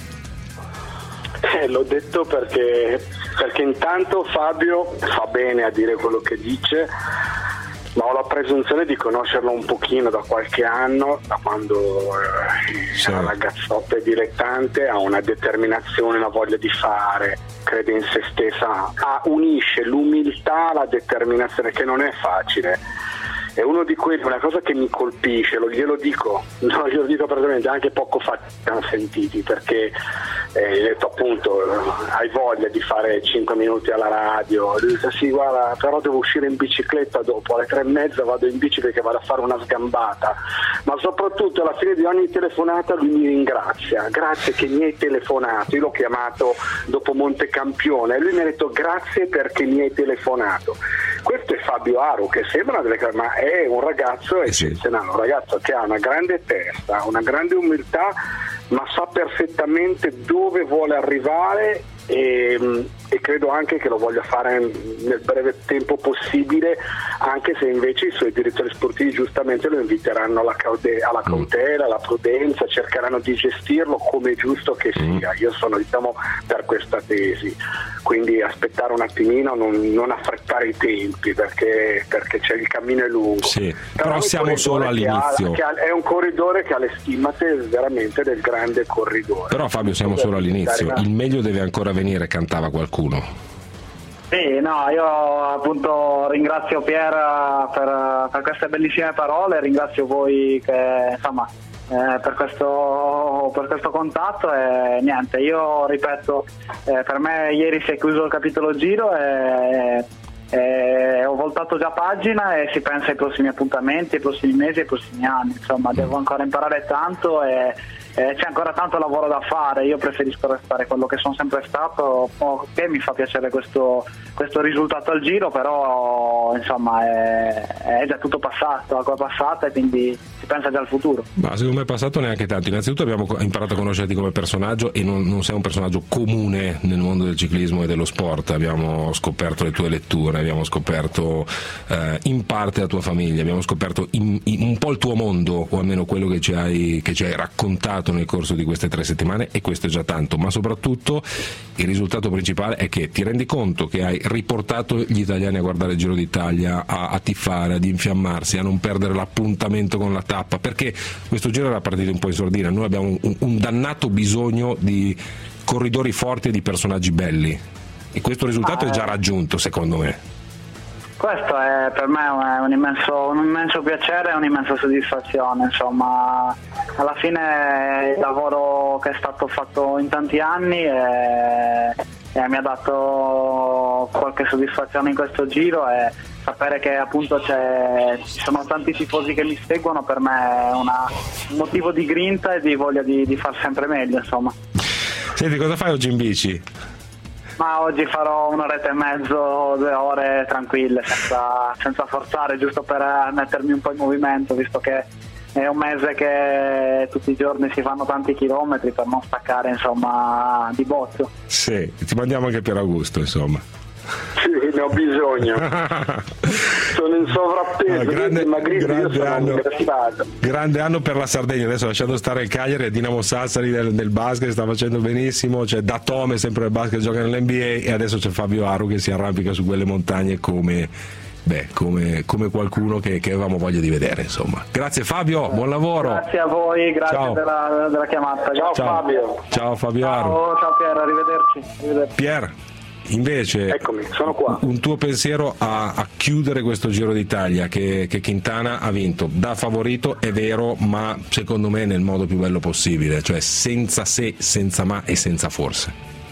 Eh, l'ho detto perché, perché intanto Fabio fa bene a dire quello che dice, ma ho la presunzione di conoscerlo un pochino da qualche anno, da quando eh, sì. era ragazzotto e dilettante, ha una determinazione, una voglia di fare, crede in se stessa, ha, unisce l'umiltà alla determinazione, che non è facile. È uno di quelli, una cosa che mi colpisce, lo, glielo dico, no, glielo dico praticamente anche poco fa ci hanno sentiti, perché eh, gli ho detto appunto hai voglia di fare cinque minuti alla radio, lui dice sì guarda però devo uscire in bicicletta dopo, alle tre e mezza vado in bici perché vado a fare una sgambata, ma soprattutto alla fine di ogni telefonata lui mi ringrazia, grazie che mi hai telefonato, io l'ho chiamato dopo Montecampione e lui mi ha detto grazie perché mi hai telefonato. Questo è Fabio Aru che sembra delle ma è un ragazzo eccezionale, un ragazzo che ha una grande testa, una grande umiltà, ma sa perfettamente dove vuole arrivare e, e credo anche che lo voglia fare nel breve tempo possibile, anche se invece i suoi direttori sportivi giustamente lo inviteranno alla, caude- alla cautela, alla prudenza, cercheranno di gestirlo come è giusto che sia. Io sono diciamo per questa tesi, quindi aspettare un attimino, non, non affrettare i tempi perché, perché c'è il cammino è lungo. Sì, però, però siamo solo all'inizio. Che ha, che ha, è un corridore che ha le stimate veramente del grande corridore. Però Fabio siamo solo all'inizio, il meglio deve ancora venire, cantava qualcuno. Sì, no, io appunto ringrazio Pier per, per queste bellissime parole, ringrazio voi che insomma eh, per, questo, per questo contatto e niente, io ripeto, eh, per me ieri si è chiuso il capitolo Giro e, e ho voltato già pagina e si pensa ai prossimi appuntamenti, ai prossimi mesi, ai prossimi anni, insomma devo ancora imparare tanto e Eh, c'è ancora tanto lavoro da fare, io preferisco restare quello che sono sempre stato, che mi fa piacere questo, questo risultato al Giro, però insomma è, è già tutto passato, acqua passata e quindi si pensa già al futuro. Ma secondo me è passato neanche tanto, innanzitutto abbiamo imparato a conoscerti come personaggio e non, non sei un personaggio comune nel mondo del ciclismo e dello sport, abbiamo scoperto le tue letture, abbiamo scoperto eh, in parte la tua famiglia, abbiamo scoperto in, in un po' il tuo mondo o almeno quello che ci hai, che ci hai raccontato nel corso di queste tre settimane e questo è già tanto, ma soprattutto il risultato principale è che ti rendi conto che hai riportato gli italiani a guardare il Giro d'Italia, a, a tifare, ad infiammarsi, a non perdere l'appuntamento con la tappa, perché questo Giro era partito un po' in sordina. Noi abbiamo un, un dannato bisogno di corridori forti e di personaggi belli, e questo risultato ah, è già raggiunto, secondo me. Questo è per me un immenso, un immenso piacere e un'immensa soddisfazione, insomma, alla fine il lavoro che è stato fatto in tanti anni e, e mi ha dato qualche soddisfazione in questo Giro, e sapere che appunto c'è, ci sono tanti tifosi che mi seguono per me è una, un motivo di grinta e di voglia di, di far sempre meglio, insomma. Senti, cosa fai oggi in bici? Ma oggi farò un'oretta e mezzo, due ore tranquille, senza, senza forzare, giusto per mettermi un po' in movimento, visto che è un mese che tutti i giorni si fanno tanti chilometri, per non staccare, insomma, di botto. Sì, ti mandiamo anche per Augusto, insomma. Sì, ne ho bisogno. Sono in sovrappeso, no, grande, dimagrito, io sono anno, ingrassato. Grande anno per la Sardegna, adesso lasciando stare il Cagliari, Dinamo Sassari del, del basket sta facendo benissimo, c'è Datome sempre nel basket, gioca nell'N B A, e adesso c'è Fabio Aru che si arrampica su quelle montagne come, beh, come, come qualcuno che, che avevamo voglia di vedere, insomma. Grazie Fabio, buon lavoro. Grazie a voi, grazie della, della chiamata. Ciao, ciao Fabio. Ciao Fabio Aru. Ciao, ciao Pier, arrivederci. arrivederci. Pier, invece, eccomi, sono qua. Un tuo pensiero a, a chiudere questo Giro d'Italia che, che Quintana ha vinto da favorito, è vero, ma secondo me nel modo più bello possibile, cioè senza se, senza ma e senza forse.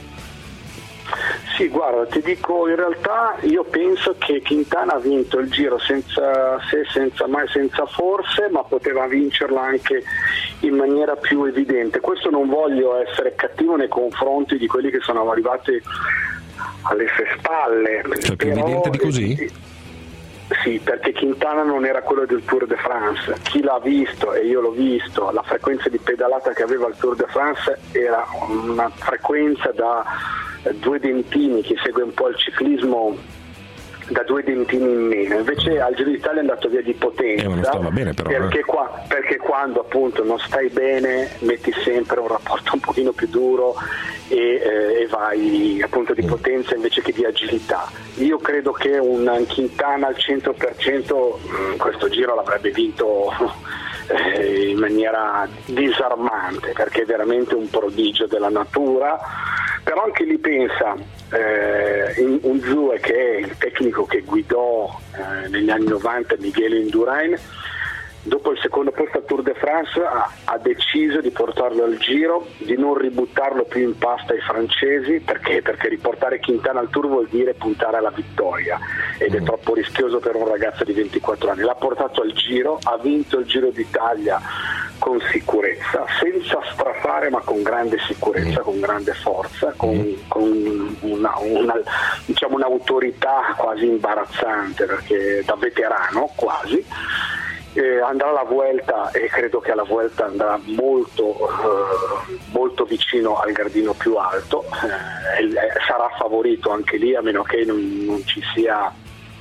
Sì, guarda, ti dico, in realtà io penso che Quintana ha vinto il Giro senza se, senza ma e senza forse, ma poteva vincerla anche in maniera più evidente. Questo non voglio essere cattivo nei confronti di quelli che sono arrivati alle sue spalle. Cioè più evidente di così? Eh, sì, perché Quintana non era quello del Tour de France. Chi l'ha visto, e io l'ho visto, la frequenza di pedalata che aveva il Tour de France era una frequenza da eh, due dentini, chi segue un po' il ciclismo, da due dentini in meno. Invece al Giro d'Italia è andato via di potenza, eh, ma non stava bene, però, perché, eh. qua, perché quando appunto non stai bene metti sempre un rapporto un pochino più duro e, eh, e vai appunto di potenza invece che di agilità. Io credo che un Quintana al cento per cento mh, questo Giro l'avrebbe vinto eh, in maniera disarmante, perché è veramente un prodigio della natura. Però anche lì pensa, eh, in, un Zue che è il tecnico che guidò eh, negli anni novanta Miguel Indurain, dopo il secondo posto al Tour de France ha, ha deciso di portarlo al Giro, di non ributtarlo più in pasta ai francesi, perché? Perché riportare Quintana al Tour vuol dire puntare alla vittoria ed è troppo rischioso per un ragazzo di ventiquattro anni. L'ha portato al Giro, ha vinto il Giro d'Italia con sicurezza, senza strafare ma con grande sicurezza, con grande forza, con, con una, una, diciamo un'autorità quasi imbarazzante, perché da veterano quasi. Eh, andrà alla Vuelta e credo che alla Vuelta andrà molto eh, molto vicino al gradino più alto, eh, eh, sarà favorito anche lì, a meno che non, non ci sia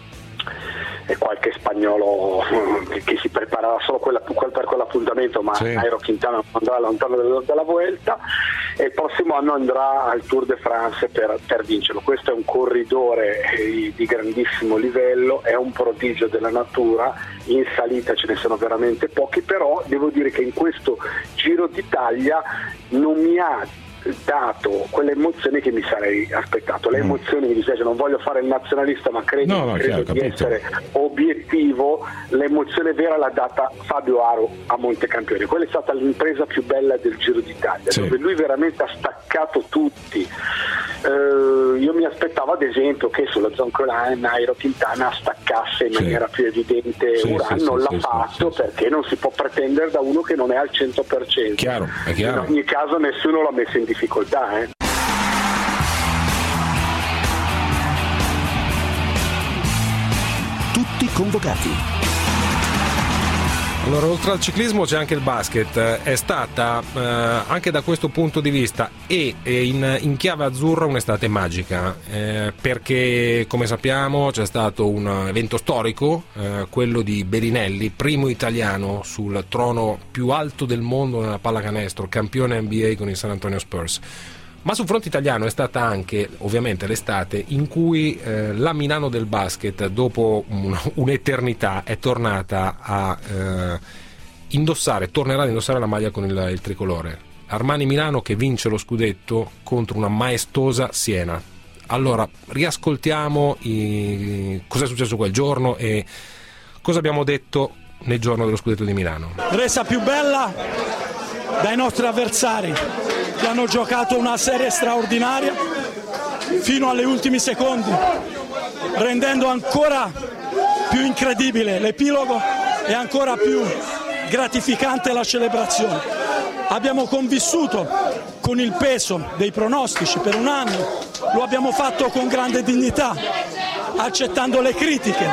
eh, qualche spagnolo che, che si preparerà solo quella, quel, per quell'appuntamento, ma sì. Nairo Quintana andrà lontano dalla, dalla Vuelta, e il prossimo anno andrà al Tour de France per, per vincerlo. Questo è un corridore eh, di grandissimo livello, è un prodigio della natura, in salita ce ne sono veramente pochi, però devo dire che in questo Giro d'Italia non mi ha dato quelle emozioni che mi sarei aspettato. Le emozioni, mi dispiace, non voglio fare il nazionalista, ma credo, no, no, credo chiaro, di capito. essere obiettivo. L'emozione vera l'ha data Fabio Aru a Montecampione. Quella è stata l'impresa più bella del Giro d'Italia, sì. dove lui veramente ha staccato tutti. Uh, io mi aspettavo ad esempio che sulla Zoncolan Nairo Quintana staccasse in sì. maniera più evidente. sì, Uran sì, non sì, l'ha sì, fatto sì, perché non si può pretendere da uno che non è al cento per cento. Chiaro, è chiaro. In ogni caso nessuno l'ha messo in difficoltà. Eh. Tutti convocati. Allora, oltre al ciclismo c'è anche il basket. È stata eh, anche da questo punto di vista e, e in, in chiave azzurra un'estate magica, eh, perché come sappiamo c'è stato un evento storico, eh, quello di Belinelli, primo italiano sul trono più alto del mondo nella pallacanestro, campione N B A con i San Antonio Spurs. Ma sul fronte italiano è stata anche ovviamente l'estate in cui eh, la Milano del basket, dopo un, un'eternità, è tornata a eh, indossare, tornerà ad indossare la maglia con il, il tricolore. Armani Milano che vince lo scudetto contro una maestosa Siena. Allora, riascoltiamo i... cosa è successo quel giorno e cosa abbiamo detto nel giorno dello scudetto di Milano. Resa più bella dai nostri avversari, che hanno giocato una serie straordinaria fino agli ultimi secondi, rendendo ancora più incredibile l'epilogo e ancora più gratificante la celebrazione. Abbiamo convissuto con il peso dei pronostici per un anno, lo abbiamo fatto con grande dignità, accettando le critiche,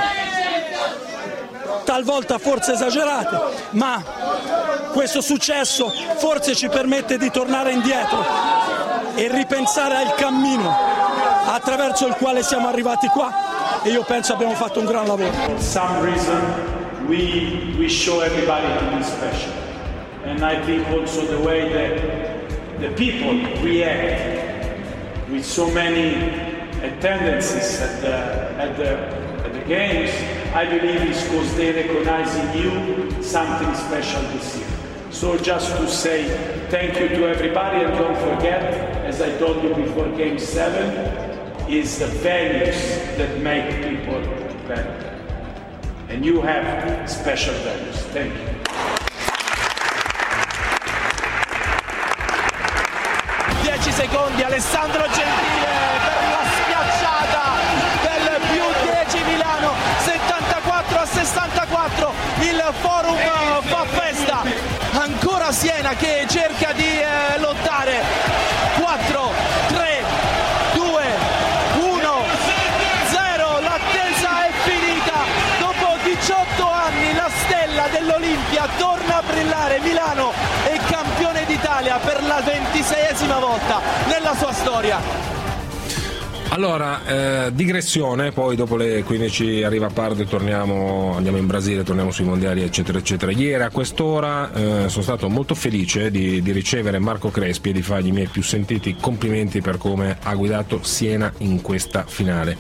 talvolta forse esagerate, ma questo successo forse ci permette di tornare indietro e ripensare al cammino attraverso il quale siamo arrivati qua, e io penso abbiamo fatto un gran lavoro. For some reason we we show everybody to be special, and I think also the way that the people react with so many attendances at the at the at the games, I believe it's because they recognize in you something special this year. So just to say thank you to everybody, and don't forget, as I told you before Game seven, is the values that make people better. And you have special values. Thank you. dieci secondi, Alessandro Gentile per la schiacciata del più dieci Milano, settantaquattro a sessantaquattro, il Forum fa festa, ancora Siena che cerca di eh, lottare, quattro, tre, due, uno, zero, l'attesa è finita, dopo diciotto anni la stella dell'Olimpia torna a brillare, Milano è campione d'Italia per la ventiseiesima volta nella sua storia. Allora, eh, digressione, poi dopo le quindici arriva Pardo e torniamo, andiamo in Brasile, torniamo sui mondiali eccetera eccetera. Ieri a quest'ora eh, sono stato molto felice di, di ricevere Marco Crespi e di fargli i miei più sentiti complimenti per come ha guidato Siena in questa finale.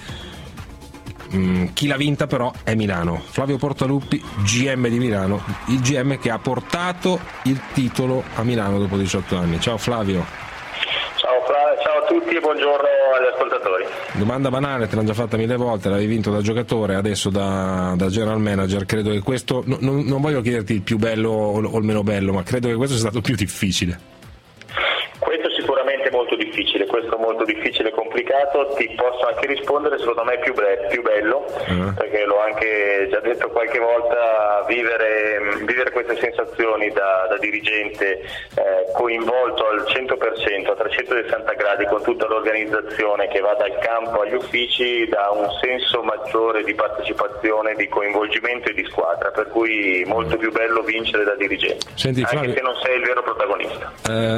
Mm, chi l'ha vinta però è Milano. Flavio Portaluppi, G M di Milano, il G M che ha portato il titolo a Milano dopo diciotto anni. Ciao Flavio. Ciao Flavio, ciao a tutti e buongiorno agli ascoltatori. Domanda banale, te l'hanno già fatta mille volte, l'avevi vinto da giocatore, adesso da, da general manager. Credo che questo, no, non, non voglio chiederti il più bello o, o il meno bello, ma credo che questo sia stato più difficile. Questo sicuramente è molto difficile, questo è molto difficile e complicato. Ti posso anche rispondere, secondo me è più, bre- più bello, uh-huh. perché l'ho anche già detto qualche volta, vivere, vivere queste sensazioni da, da dirigente eh, coinvolto al cento per cento, a trecentosessanta gradi con tutta l'organizzazione che va dal campo agli uffici, dà un senso maggiore di partecipazione, di coinvolgimento e di squadra, per cui molto più bello vincere da dirigente. Senti, anche Flavio, se non sei il vero protagonista.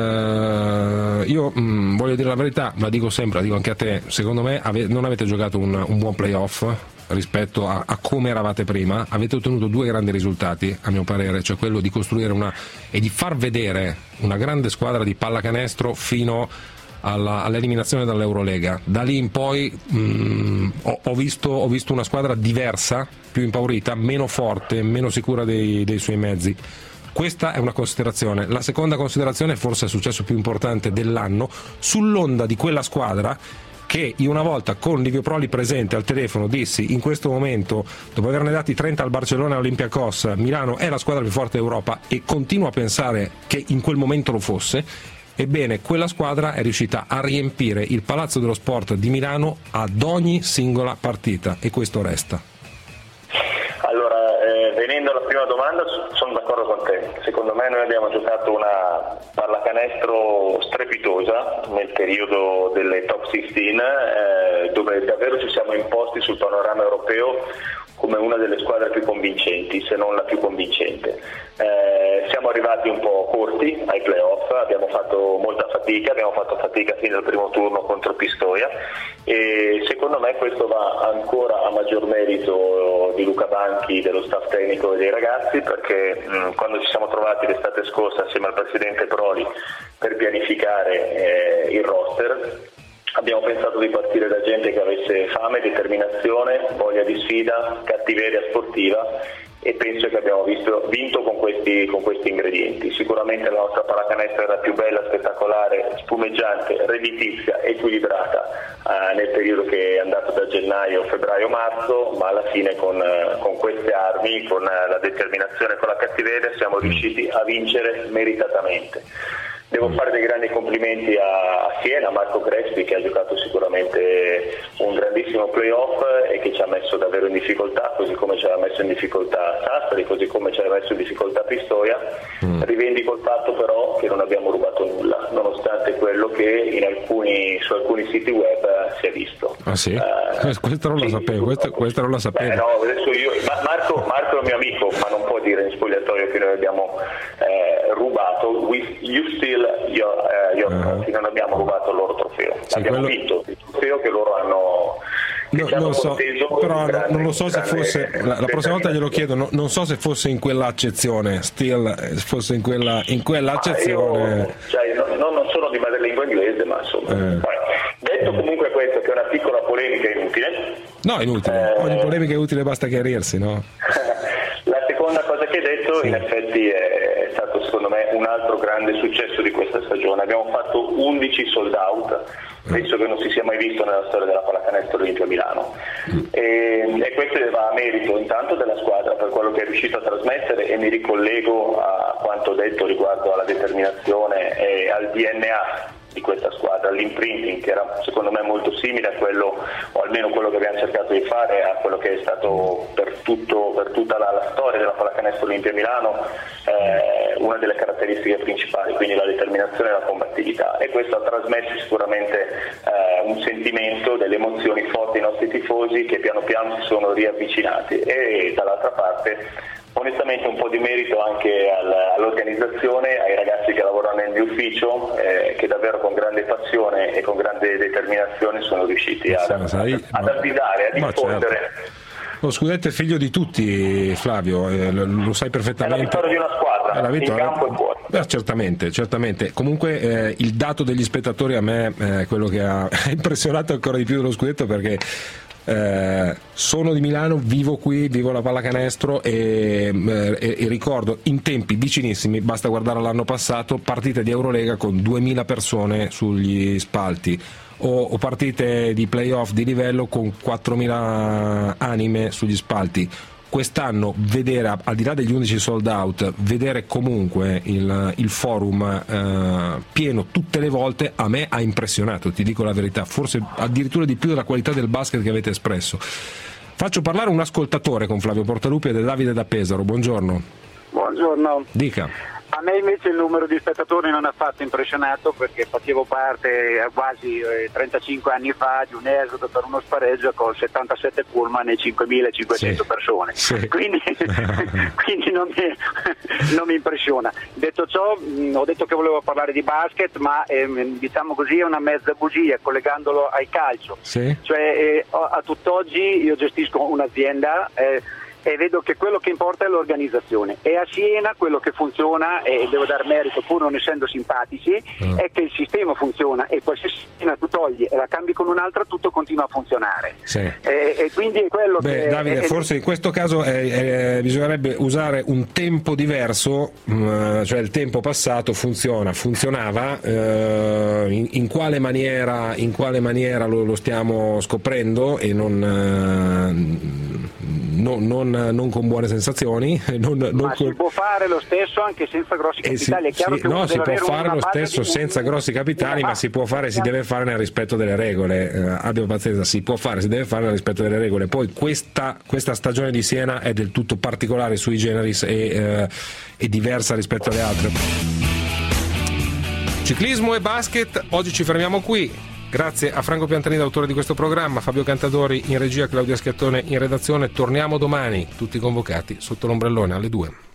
Uh, io mh, voglio dire la verità, ma dico sempre, la dico anche a te, secondo me ave- non avete giocato un, un buon playoff rispetto a, a come eravate prima. Avete ottenuto due grandi risultati a mio parere, cioè quello di costruire una e di far vedere una grande squadra di pallacanestro fino alla, all'eliminazione dall'Eurolega. Da lì in poi mh, ho, ho, visto, ho visto una squadra diversa, più impaurita, meno forte, meno sicura dei, dei suoi mezzi. Questa è una considerazione. La seconda considerazione, forse è il successo più importante dell'anno, sull'onda di quella squadra che io una volta con Livio Proli presente al telefono dissi: in questo momento, dopo averne dati trenta al Barcellona e all'Olympiacos, Milano è la squadra più forte d'Europa, e continuo a pensare che in quel momento lo fosse. Ebbene, quella squadra è riuscita a riempire il Palazzo dello Sport di Milano ad ogni singola partita, e questo resta. Allora, eh, venendo alla prima domanda, sono d'accordo con te. Secondo me noi abbiamo giocato una pallacanestro strepitosa nel periodo delle top quindici, eh, dove davvero ci siamo imposti sul panorama europeo come una delle squadre più convincenti, se non la più convincente. Eh, siamo arrivati un po' corti ai playoff, abbiamo fatto molta fatica, abbiamo fatto fatica fino al primo turno contro Pistoia e secondo me questo va ancora a maggior merito di Luca Banchi, dello staff tecnico e dei ragazzi, perché mh, quando ci siamo trovati l'estate scorsa assieme al presidente Proli per pianificare eh, il roster, abbiamo pensato di partire da gente che avesse fame, determinazione, voglia di sfida, cattiveria sportiva e penso che abbiamo visto, vinto con questi, con questi ingredienti. Sicuramente la nostra pallacanestro era più bella, spettacolare, spumeggiante, redditizia, equilibrata eh, nel periodo che è andato da gennaio, febbraio, marzo, ma alla fine con, eh, con queste armi, con eh, la determinazione, con la cattiveria siamo riusciti a vincere meritatamente. Devo fare dei grandi complimenti a Siena, a Marco Crespi, che ha giocato sicuramente un grandissimo playoff e che ci ha messo davvero in difficoltà, così come ci ha messo in difficoltà Sassari, così come ci ha messo in difficoltà Pistoia. Mm. Rivendico il fatto però che non abbiamo rubato nulla, nonostante quello che in alcuni, su alcuni siti web si è visto. Ah sì? Uh, questo non lo sì, sapevo, questo, questo non lo sapevo. Beh, no, adesso io, ma Marco, Marco è un mio amico, ma non può dire in spogliatoio che noi abbiamo eh, rubato. We, you still Your, uh, your uh-huh. Non abbiamo rubato il loro trofeo, sì, abbiamo quello... vinto il trofeo che loro hanno. No, non so, però grande, non lo so se fosse la, la prossima volta glielo chiedo, no, non so se fosse in quell'accezione, still fosse in quella in quell'accezione. Io, cioè, no, no, non sono di madrelingua inglese, ma insomma. Eh. Poi, detto comunque questo, che è una piccola polemica inutile. No, inutile. Eh, Ogni polemica è utile, basta chiarirsi, no? La seconda cosa che hai detto, sì. In effetti è stato secondo me un altro grande successo di questa stagione. Abbiamo fatto undici sold out, penso che non si sia mai visto nella storia della pallacanestro Olimpia Milano e, e questo va a merito intanto della squadra per quello che è riuscito a trasmettere, e mi ricollego a quanto detto riguardo alla determinazione e al D N A di questa squadra, all'imprinting che era secondo me molto simile a quello, o almeno quello che abbiamo cercato di fare, a quello che è stato per, tutto, per tutta la, la storia della pallacanestro Olimpia Milano eh, una delle caratteristiche principali, quindi la determinazione e la combattività, e questo ha trasmesso sicuramente eh, un sentimento, delle emozioni forti ai nostri tifosi che piano piano si sono riavvicinati, e dall'altra parte onestamente un po' di merito anche all'organizzazione, ai ragazzi che lavorano nel mio ufficio, eh, che davvero con grande passione e con grande determinazione sono riusciti ad, ad, ad avvisare, a diffondere. Certo. Lo scudetto è figlio di tutti, Flavio, eh, lo, lo sai perfettamente. È la vittoria di una squadra, è la vittoria. In campo e fuori. Beh, certamente, certamente. Comunque eh, il dato degli spettatori a me è eh, quello che ha impressionato ancora di più dello scudetto, perché Eh, sono di Milano, vivo qui, vivo la pallacanestro e, e, e ricordo in tempi vicinissimi, basta guardare l'anno passato, partite di Eurolega con duemila persone sugli spalti o, o partite di playoff di livello con quattromila anime sugli spalti. Quest'anno vedere, al di là degli undici sold out, vedere comunque il, il forum eh, pieno tutte le volte, a me ha impressionato, ti dico la verità, forse addirittura di più della qualità del basket che avete espresso. Faccio parlare un ascoltatore con Flavio Portalupi ed è Davide da Pesaro. Buongiorno. Buongiorno. Dica. A me invece il numero di spettatori non ha fatto impressionato, perché facevo parte quasi trentacinque anni fa di un esodo per uno spareggio con settantasette pullman e cinquemilacinquecento sì, persone, sì. Quindi, quindi non, mi, non mi impressiona. Detto ciò, mh, ho detto che volevo parlare di basket, ma ehm, diciamo così è una mezza bugia collegandolo al calcio. Sì. Cioè eh, a tutt'oggi io gestisco un'azienda eh, e vedo che quello che importa è l'organizzazione, e a Siena quello che funziona, e devo dar merito pur non essendo simpatici, mm. è che il sistema funziona, e qualsiasi Siena tu togli e la cambi con un'altra tutto continua a funzionare. Sì. E, e quindi è quello Beh, che Davide, è, forse in questo caso è, è, bisognerebbe usare un tempo diverso, mh, cioè il tempo passato funziona, funzionava, eh, in, in quale maniera, in quale maniera lo, lo stiamo scoprendo, e non, eh, non, non non con buone sensazioni, non, non ma con... si può fare lo stesso anche senza grossi capitali. Eh sì, è chiaro sì, che no, si può fare lo stesso senza grossi capitali, ma si può fare, si deve fare nel rispetto delle regole. Eh, abbia pazienza, si può fare, si deve fare nel rispetto delle regole. Poi questa, questa stagione di Siena è del tutto particolare, sui generis, e, eh, e diversa rispetto alle altre. Ciclismo e basket, oggi ci fermiamo qui. Grazie a Franco Piantanida, autore di questo programma, Fabio Cantadori in regia, Claudia Schiattone in redazione. Torniamo domani, tutti convocati sotto l'ombrellone alle due.